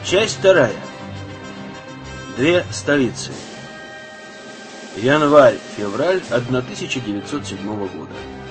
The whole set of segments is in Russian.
Часть вторая. Две столицы. Январь-февраль 1907 года.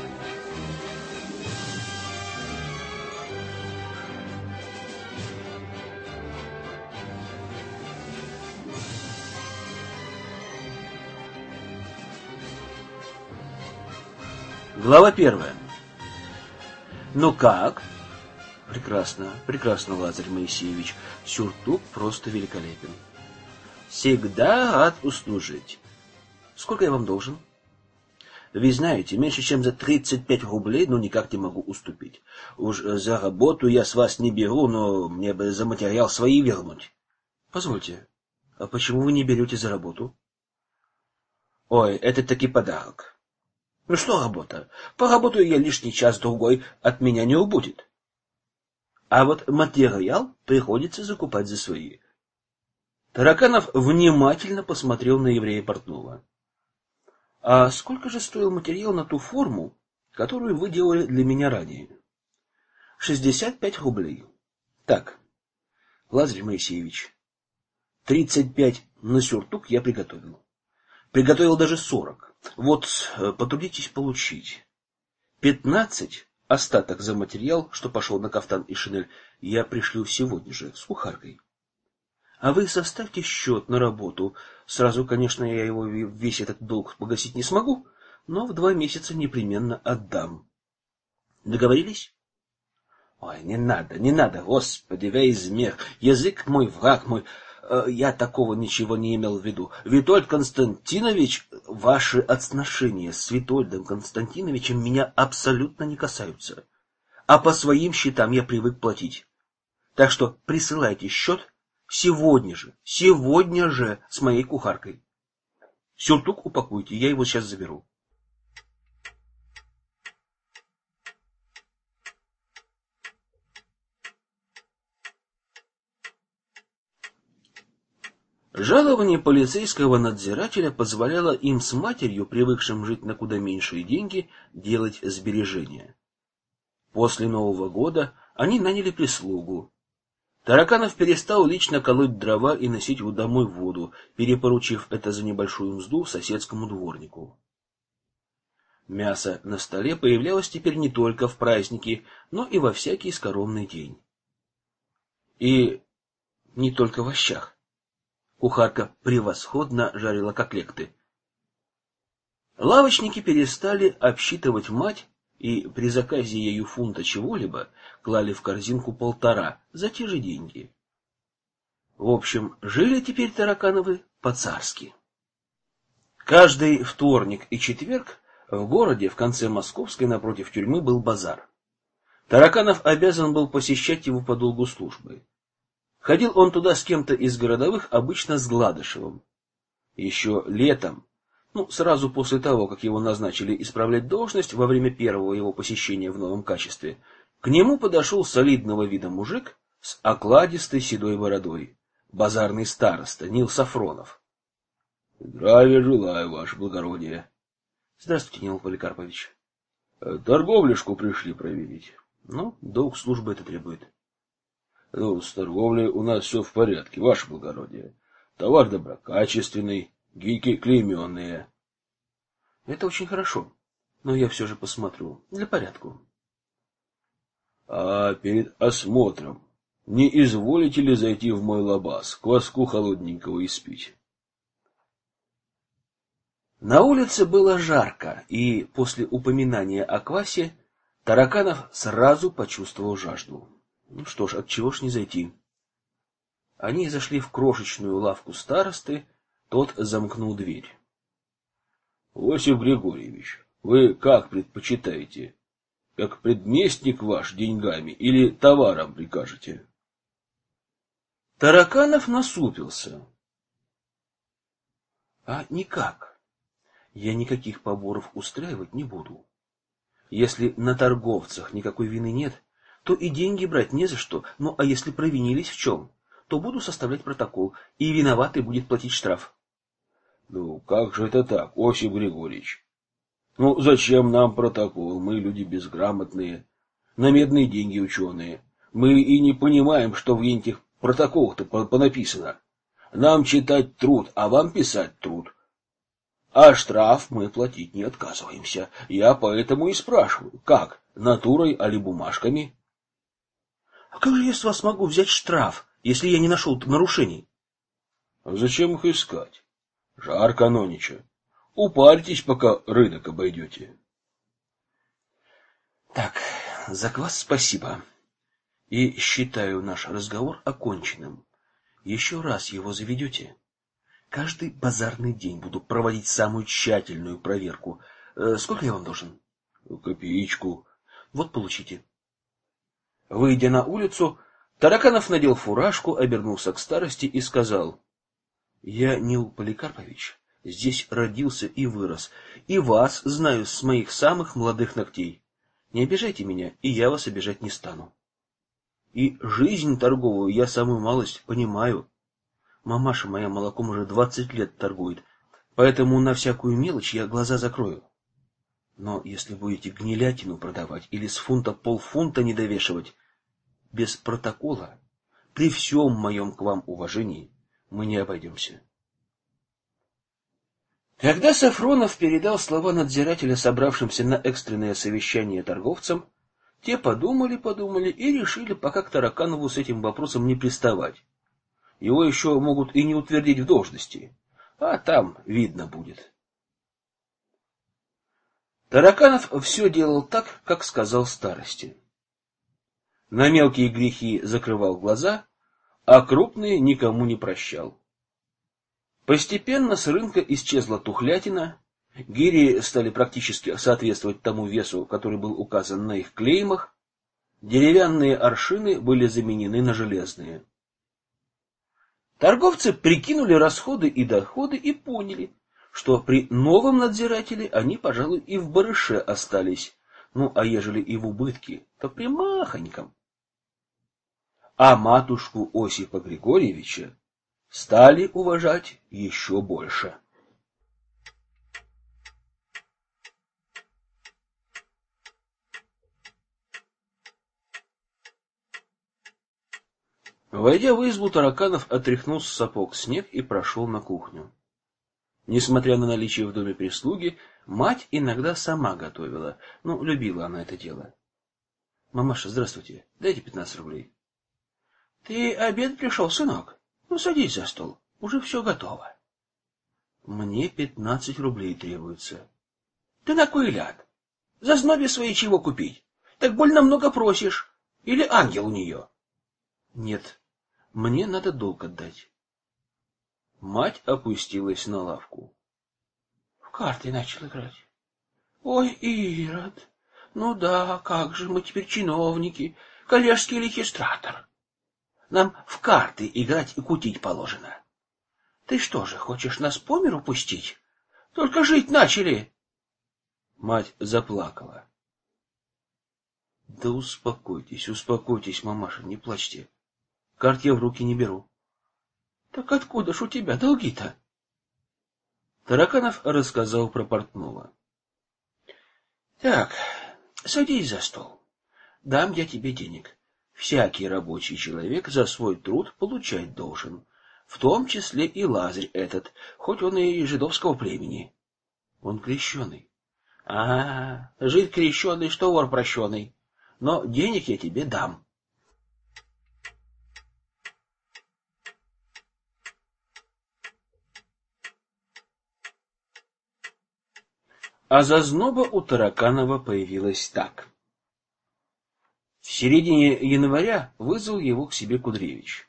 Глава первая. Ну как? Прекрасно, прекрасно, Лазарь Моисеевич. Сюртук просто великолепен. Всегда рад услужить. Сколько я вам должен? Вы знаете, меньше чем за 35 рублей, ну, никак не могу уступить. Уж за работу я с вас не беру, но мне бы за материал свои вернуть. Позвольте, а почему вы не берете за работу? Ой, это таки подарок. Ну что работа? Поработаю я лишний час-другой, от меня не убудет. А вот материал приходится закупать за свои. Тараканов внимательно посмотрел на еврея портного. А сколько же стоил материал на ту форму, которую вы делали для меня ранее? 65 рублей. Так, Лазарь Моисеевич, 35 на сюртук я приготовил. Приготовил даже 40. Вот, потрудитесь получить. 15, остаток за материал, что пошел на кафтан и шинель, я пришлю сегодня же, с кухаркой. А вы составьте счет на работу. Сразу, конечно, я его весь этот долг погасить не смогу, но в 2 месяца непременно отдам. Договорились? Ой, не надо, Господи, во измех. Язык мой, враг мой. Я такого ничего не имел в виду. Витольд Константинович, ваши отношения с Витольдом Константиновичем меня абсолютно не касаются. А по своим счетам я привык платить. Так что присылайте счет сегодня же с моей кухаркой. Сюртук упакуйте, я его сейчас заберу. Жалование полицейского надзирателя позволяло им с матерью, привыкшим жить на куда меньшие деньги, делать сбережения. После Нового года они наняли прислугу. Тараканов перестал лично колоть дрова и носить домой воду, перепоручив это за небольшую мзду соседскому дворнику. Мясо на столе появлялось теперь не только в праздники, но и во всякий скоромный день. И не только в овощах. Кухарка превосходно жарила котлеты. Лавочники перестали обсчитывать мать и при заказе ею фунта чего-либо клали в корзинку 1,5 за те же деньги. В общем, жили теперь Таракановы по-царски. Каждый вторник и четверг в городе в конце Московской напротив тюрьмы был базар. Тараканов обязан был посещать его по долгу службы. Ходил он туда с кем-то из городовых, обычно с Гладышевым. Еще летом, сразу после того, как его назначили исправлять должность, во время первого его посещения в новом качестве, к нему подошел солидного вида мужик с окладистой седой бородой, базарный староста Нил Сафронов. — Здравия желаю, ваше благородие. — Здравствуйте, Нил Поликарпович. — Торговляшку пришли проверить. — долг службы это требует. С торговлей у нас все в порядке, ваше благородие. Товар доброкачественный, гильки клейменные. Это очень хорошо, но я все же посмотрю, для порядку. А перед осмотром не изволите ли зайти в мой лабаз, кваску холодненького испить? На улице было жарко, и после упоминания о квасе Тараканов сразу почувствовал жажду. Что ж, отчего ж не зайти? Они зашли в крошечную лавку старосты, тот замкнул дверь. — Осип Григорьевич, вы как предпочитаете? Как предместник ваш деньгами или товаром прикажете? Тараканов насупился. — А никак. Я никаких поборов устраивать не буду. Если на торговцах никакой вины нет, то и деньги брать не за что. А если провинились в чем, то буду составлять протокол, и виноватый будет платить штраф. Как же это так, Осип Григорьевич? Зачем нам протокол? Мы люди безграмотные, на медные деньги ученые. Мы и не понимаем, что в этих протоколах-то понаписано. Нам читать труд, а вам писать труд. А штраф мы платить не отказываемся. Я поэтому и спрашиваю, как, натурой али бумажками? А как же я с вас могу взять штраф, если я не нашел нарушений? А зачем их искать? Жарко нонича. Упарьтесь, пока рынок обойдете. Так, за квас спасибо. И считаю наш разговор оконченным. Еще раз его заведете, каждый базарный день буду проводить самую тщательную проверку. Сколько я вам должен? Копеечку. Вот получите. Выйдя на улицу, Тараканов надел фуражку, обернулся к старости и сказал: я, Нил Поликарпович, здесь родился и вырос, и вас знаю с моих самых молодых ногтей. Не обижайте меня, и я вас обижать не стану. И жизнь торговую я самую малость понимаю. Мамаша моя молоком уже 20 лет торгует, поэтому на всякую мелочь я глаза закрою. Но если будете гнилятину продавать или с фунта полфунта не довешивать, без протокола, при всем моем к вам уважении, мы не обойдемся. Когда Сафронов передал слова надзирателя собравшимся на экстренное совещание торговцам, те подумали и решили пока к Тараканову с этим вопросом не приставать. Его еще могут и не утвердить в должности, а там видно будет. Тараканов все делал так, как сказал старости. На мелкие грехи закрывал глаза, а крупные никому не прощал. Постепенно с рынка исчезла тухлятина, гири стали практически соответствовать тому весу, который был указан на их клеймах, деревянные аршины были заменены на железные. Торговцы прикинули расходы и доходы и поняли, что при новом надзирателе они, пожалуй, и в барыше остались, ну, а ежели и в убытке, то примахоньком. А матушку Осипа Григорьевича стали уважать еще больше. Войдя в избу, Тараканов отряхнул с сапог снег и прошел на кухню. Несмотря на наличие в доме прислуги, мать иногда сама готовила, ну, любила она это дело. Мамаша, здравствуйте, дайте 15 рублей. Ты обед пришел, сынок? Ну, садись за стол, уже все готово. Мне 15 рублей требуется. Ты на кой ляд? За знобе своей чего купить? Так больно много просишь. Или ангел у нее? Нет, мне надо долг отдать. Мать опустилась на лавку. В карты начал играть. Ой, Ирод, ну да, как же мы теперь чиновники, коллежский регистратор. Нам в карты играть и кутить положено. Ты что же, хочешь нас по миру пустить? Только жить начали. Мать заплакала. Да успокойтесь, успокойтесь, мамаша, не плачьте. Карт я в руки не беру. Так откуда ж у тебя долги-то? Тараканов рассказал про портного. Так, садись за стол. Дам я тебе денег. Всякий рабочий человек за свой труд получать должен, в том числе и Лазарь этот, хоть он и жидовского племени. Он крещеный. А, жид крещеный, что вор прощеный. Но денег я тебе дам. А зазноба у Тараканова появилась так. В середине января вызвал его к себе Кудревич.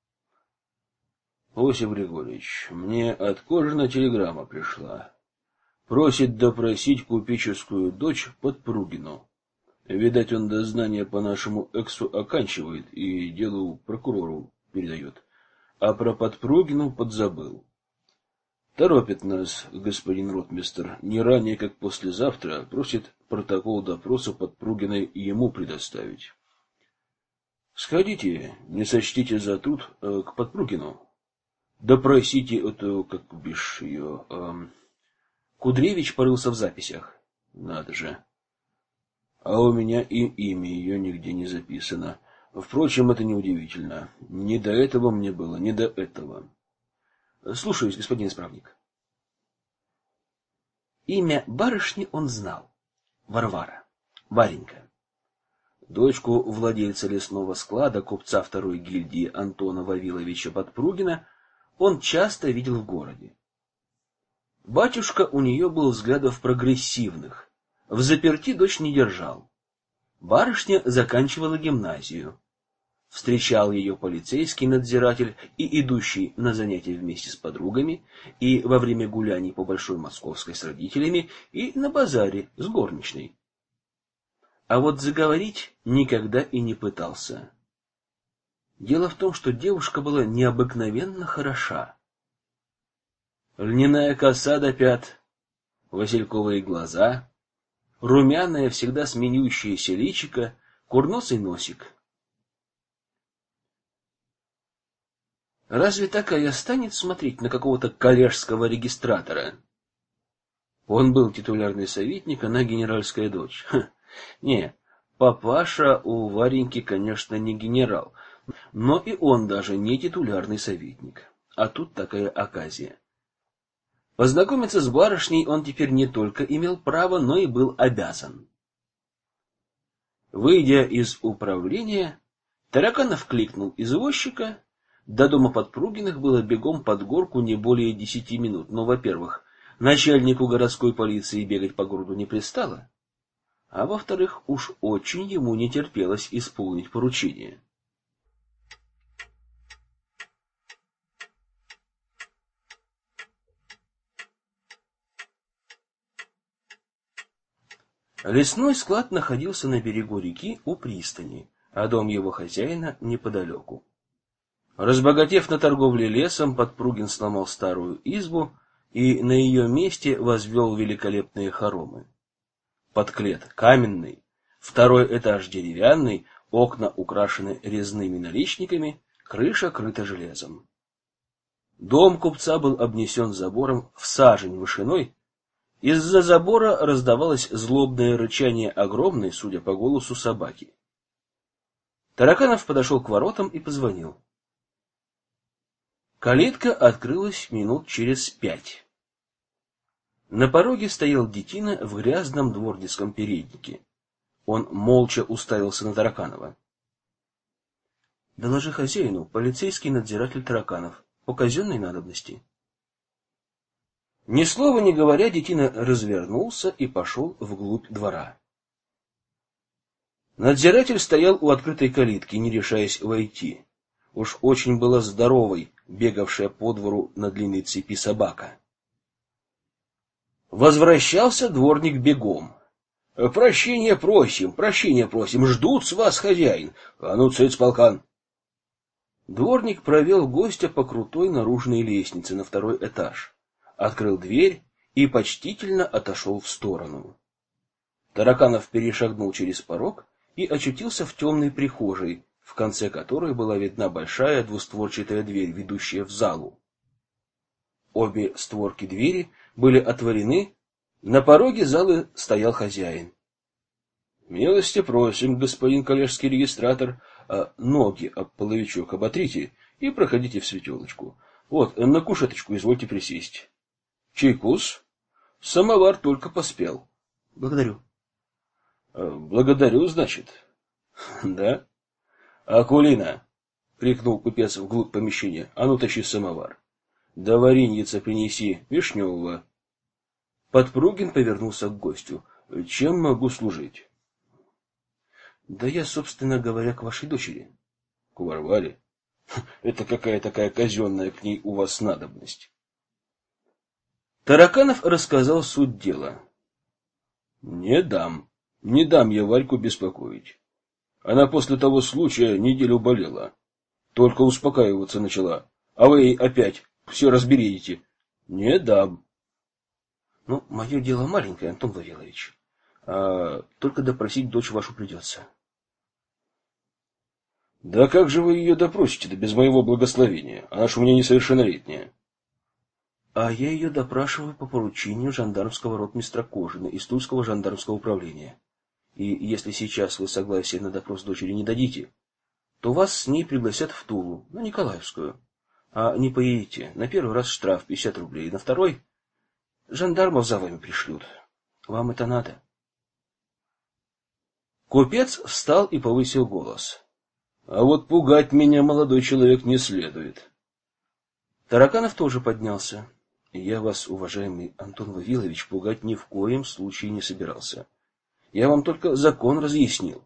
Осип Григорьевич, мне от Кожина телеграмма пришла. Просит допросить купеческую дочь Подпругину. Видать, он дознание по нашему эксу оканчивает и делу прокурору передает. А про Подпругину подзабыл. Торопит нас господин ротмистр, не ранее, как послезавтра, просит протокол допроса Подпругиной ему предоставить. Сходите, не сочтите за труд, к Подпругину. Допросите эту, как бишь ее... Кудревич порылся в записях. Надо же. А у меня и имя ее нигде не записано. Впрочем, это неудивительно. Не до этого мне было, не до этого. Слушаюсь, господин исправник. Имя барышни он знал. Варвара. Варенька. Дочку владельца лесного склада, купца второй гильдии Антона Вавиловича Подпругина, он часто видел в городе. Батюшка у нее был взглядов прогрессивных. Взаперти дочь не держал. Барышня заканчивала гимназию. Встречал ее полицейский надзиратель и идущий на занятия вместе с подругами, и во время гуляний по Большой Московской с родителями, и на базаре с горничной. А вот заговорить никогда и не пытался. Дело в том, что девушка была необыкновенно хороша. Льняная коса до пят, васильковые глаза, румяное, всегда сменяющееся личико, курносый носик. Разве такая станет смотреть на какого-то коллежского регистратора? Он был титулярный советник, она генеральская дочь. Не, папаша у Вареньки, конечно, не генерал, но и он даже не титулярный советник. А тут такая оказия. Познакомиться с барышней он теперь не только имел право, но и был обязан. Выйдя из управления, Тараканов кликнул извозчика. До дома Подпругиных было бегом под горку не более 10 минут. Но, во-первых, начальнику городской полиции бегать по городу не пристало, а во-вторых, уж очень ему не терпелось исполнить поручение. Лесной склад находился на берегу реки у пристани, а дом его хозяина неподалеку. Разбогатев на торговле лесом, Подпругин сломал старую избу и на ее месте возвел великолепные хоромы. Подклет каменный, второй этаж деревянный, окна украшены резными наличниками, крыша крыта железом. Дом купца был обнесен забором в сажень вышиной. Из-за забора раздавалось злобное рычание огромной, судя по голосу, собаки. Тараканов подошел к воротам и позвонил. Калитка открылась минут через 5. На пороге стоял детина в грязном дворницком переднике. Он молча уставился на Тараканова. — Доложи хозяину, полицейский надзиратель Тараканов, по казенной надобности. Ни слова не говоря, детина развернулся и пошел вглубь двора. Надзиратель стоял у открытой калитки, не решаясь войти. Уж очень была здоровой, бегавшая по двору на длинной цепи собака. Возвращался дворник бегом. — Прощения просим, ждут с вас, хозяин. А ну, цыц, полкан. Дворник провел гостя по крутой наружной лестнице на второй этаж, открыл дверь и почтительно отошел в сторону. Тараканов перешагнул через порог и очутился в темной прихожей, в конце которой была видна большая двустворчатая дверь, ведущая в залу. Обе створки двери были отворены, на пороге залы стоял хозяин. — Милости просим, господин коллежский регистратор, ноги об половичок оботрите и проходите в светелочку. Вот, на кушеточку извольте присесть. Чайкус? Самовар только поспел. — Благодарю. — Благодарю, значит. — Да? — Акулина! — крикнул купец вглубь помещения. — А ну, тащи самовар. Да вареньица принеси, вишневого. Подпругин повернулся к гостю. — Чем могу служить? — Да я, собственно говоря, к вашей дочери. — К Варваре? Это какая такая казенная к ней у вас надобность? Тараканов рассказал суть дела. — Не дам я Варьку беспокоить. Она после того случая неделю болела. Только успокаиваться начала. А вы ей опять все разбередите. Не дам. Ну, мое дело маленькое, Антон Вавилович. Только допросить дочь вашу придется. Да как же вы ее допросите, да без моего благословения? Она ж у меня несовершеннолетняя. А я ее допрашиваю по поручению жандармского ротмистра Кожина из Тульского жандармского управления. И если сейчас вы согласие на допрос дочери не дадите, то вас с ней пригласят в Тулу, на Николаевскую. А не поедете, на первый раз штраф 50 рублей, на второй жандармов за вами пришлют. Вам это надо? Купец встал и повысил голос. А вот пугать меня, молодой человек, не следует. Тараканов тоже поднялся. Я вас, уважаемый Антон Вавилович, пугать ни в коем случае не собирался. Я вам только закон разъяснил.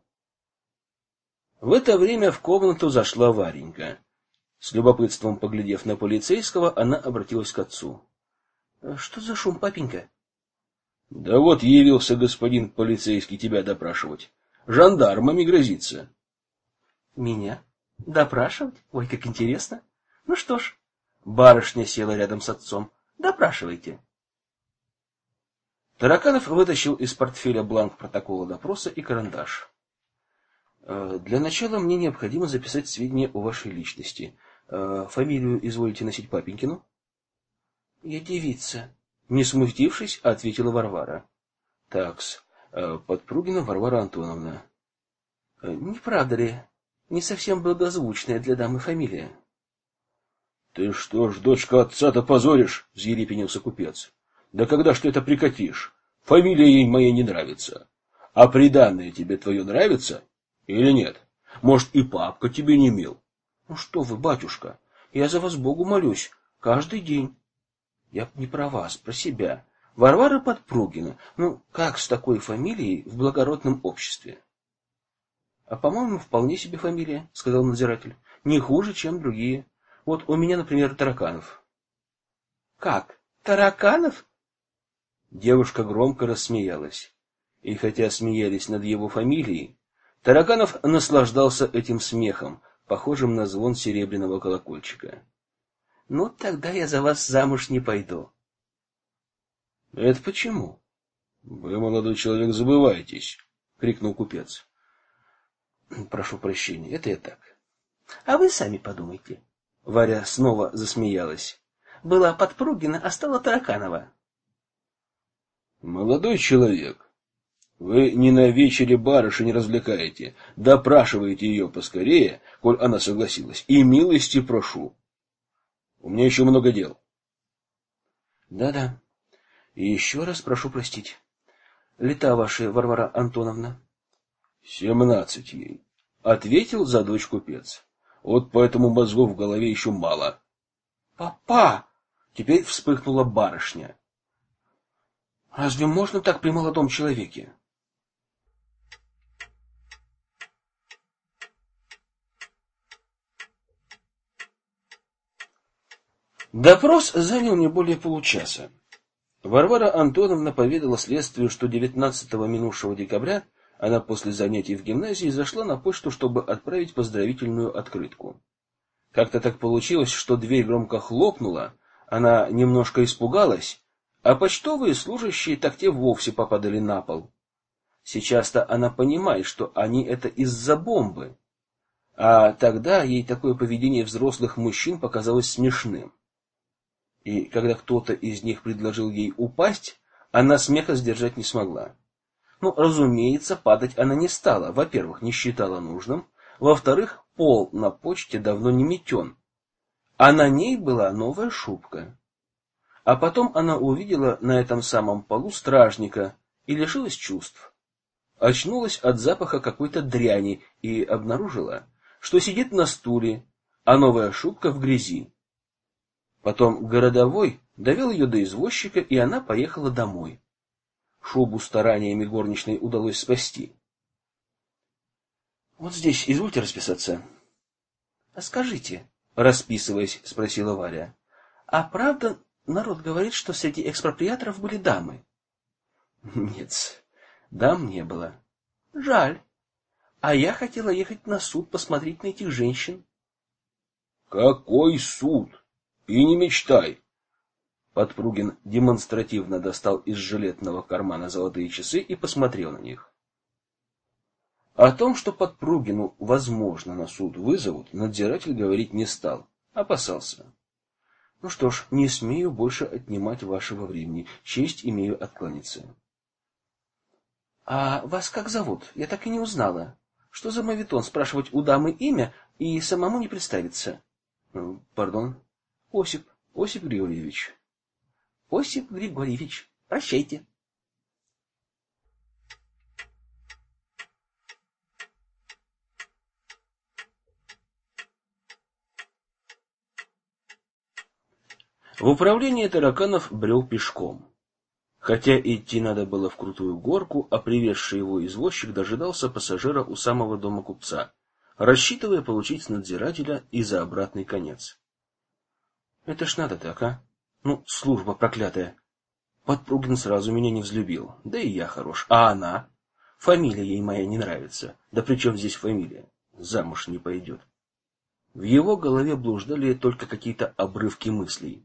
В это время в комнату зашла Варенька. С любопытством поглядев на полицейского, она обратилась к отцу. — Что за шум, папенька? — Да вот явился господин полицейский тебя допрашивать. Жандармами грозится. — Меня? Допрашивать? Ой, как интересно. Ну что ж, барышня села рядом с отцом. Допрашивайте. Тараканов вытащил из портфеля бланк протокола допроса и карандаш. Для начала мне необходимо записать сведения о вашей личности. Фамилию изволите носить папенькину? Я девица. Не смутившись, ответила Варвара. Такс, Подпругина Варвара Антоновна. Не правда ли? Не совсем благозвучная для дамы фамилия. Ты что ж, дочка отца-то позоришь, взъерепенился купец. Да когда ж ты это прекратишь? Фамилия ей моей не нравится. А приданое тебе твое нравится или нет? Может, и папка тебе не мил? Ну что вы, батюшка, я за вас Богу молюсь каждый день. Я не про вас, про себя. Варвара Подпругина. Ну, как с такой фамилией в благородном обществе? А, по-моему, вполне себе фамилия, сказал надзиратель. Не хуже, чем другие. Вот у меня, например, Тараканов. Как? Тараканов? Девушка громко рассмеялась. И хотя смеялись над его фамилией, Тараканов наслаждался этим смехом, похожим на звон серебряного колокольчика. Ну, тогда я за вас замуж не пойду. Это почему? Вы, молодой человек, забываетесь, крикнул купец. Прошу прощения, это я так. А вы сами подумайте. Варя снова засмеялась. Была Подпругина, а стала Тараканова. Молодой человек, вы не на вечере барышень развлекаете, допрашиваете ее поскорее, коль она согласилась, и милости прошу. У меня еще много дел. Да-да. И еще раз прошу простить. Лета ваши, Варвара Антоновна? 17 ей, ответил за дочь купец. Вот поэтому мозгов в голове еще мало. Папа! Теперь вспыхнула барышня. Разве можно так при молодом человеке? Допрос занял не более получаса. Варвара Антоновна поведала следствию, что 19-го минувшего декабря она после занятий в гимназии зашла на почту, чтобы отправить поздравительную открытку. Как-то так получилось, что дверь громко хлопнула, она немножко испугалась, а почтовые служащие так те вовсе попадали на пол. Сейчас-то она понимает, что они это из-за бомбы, а тогда ей такое поведение взрослых мужчин показалось смешным. И когда кто-то из них предложил ей упасть, она смеха сдержать не смогла. Ну, разумеется, падать она не стала. Во-первых, не считала нужным. Во-вторых, пол на почте давно не метен. А на ней была новая шубка. А потом она увидела на этом самом полу стражника и лишилась чувств. Очнулась от запаха какой-то дряни и обнаружила, что сидит на стуле, а новая шубка в грязи. Потом городовой довел ее до извозчика, и она поехала домой. Шубу стараниями горничной удалось спасти. Вот здесь извольте расписаться. — А скажите, — расписываясь, спросила Варя, — а правда народ говорит, что среди экспроприаторов были дамы? — Нет, дам не было. — Жаль. А я хотела ехать на суд посмотреть на этих женщин. — Какой суд? И не мечтай. Подпругин демонстративно достал из жилетного кармана золотые часы и посмотрел на них. О том, что Подпругину, возможно, на суд вызовут, надзиратель говорить не стал, опасался. Ну что ж, не смею больше отнимать вашего времени, честь имею откланяться. А вас как зовут? Я так и не узнала. Что за моветон спрашивать у дамы имя и самому не представиться? Пардон. Осип Григорьевич. Осип Григорьевич, прощайте. В управление Тараканов брел пешком. Хотя идти надо было в крутую горку, а привезший его извозчик дожидался пассажира у самого дома купца, рассчитывая получить с надзирателя и за обратный конец. Это ж надо так, а? Ну, служба проклятая. Подпругин сразу меня не взлюбил, да и я хорош. А она? Фамилия ей моя не нравится. Да при чем здесь фамилия? Замуж не пойдет. В его голове блуждали только какие-то обрывки мыслей.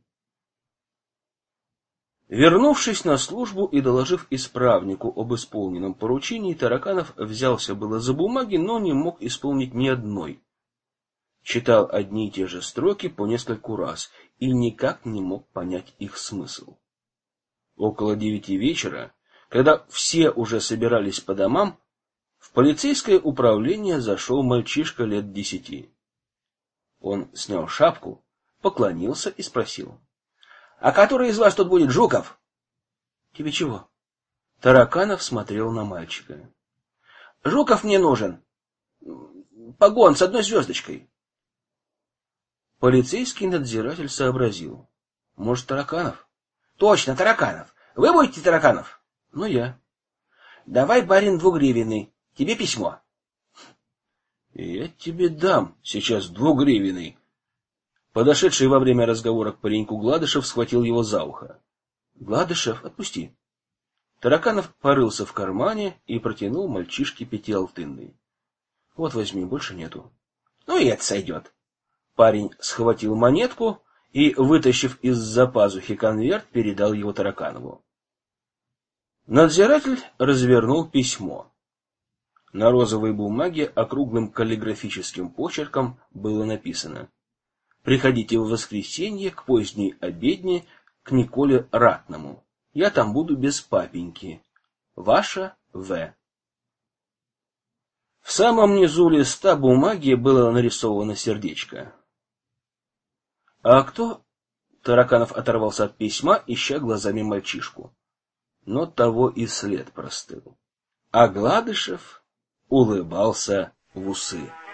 Вернувшись на службу и доложив исправнику об исполненном поручении, Тараканов взялся было за бумаги, но не мог исполнить ни одной. Читал одни и те же строки по нескольку раз и никак не мог понять их смысл. Около 9 вечера, когда все уже собирались по домам, в полицейское управление зашел мальчишка лет 10. Он снял шапку, поклонился и спросил: «А который из вас тут будет, Жуков?» «Тебе чего?» Тараканов смотрел на мальчика. «Жуков мне нужен. Погон с 1 звездочкой». Полицейский надзиратель сообразил. «Может, Тараканов?» «Точно, Тараканов. Вы будете Тараканов?» «Ну, я». «Давай, барин, 2-гривенный. Тебе письмо». «Я тебе дам сейчас 2-гривенный». Подошедший во время разговора к пареньку Гладышев схватил его за ухо. «Гладышев, отпусти». Тараканов порылся в кармане и протянул мальчишке 5-алтынный. «Вот возьми, больше нету». «Ну и это сойдет». Парень схватил монетку и, вытащив из-за пазухи конверт, передал его Тараканову. Надзиратель развернул письмо. На розовой бумаге округлым каллиграфическим почерком было написано: «Приходите в воскресенье к поздней обедне к Николе Ратному. Я там буду без папеньки. Ваша В». В самом низу листа бумаги было нарисовано сердечко. «А кто?» Тараканов оторвался от письма, ища глазами мальчишку. Но того и след простыл. А Гладышев улыбался в усы.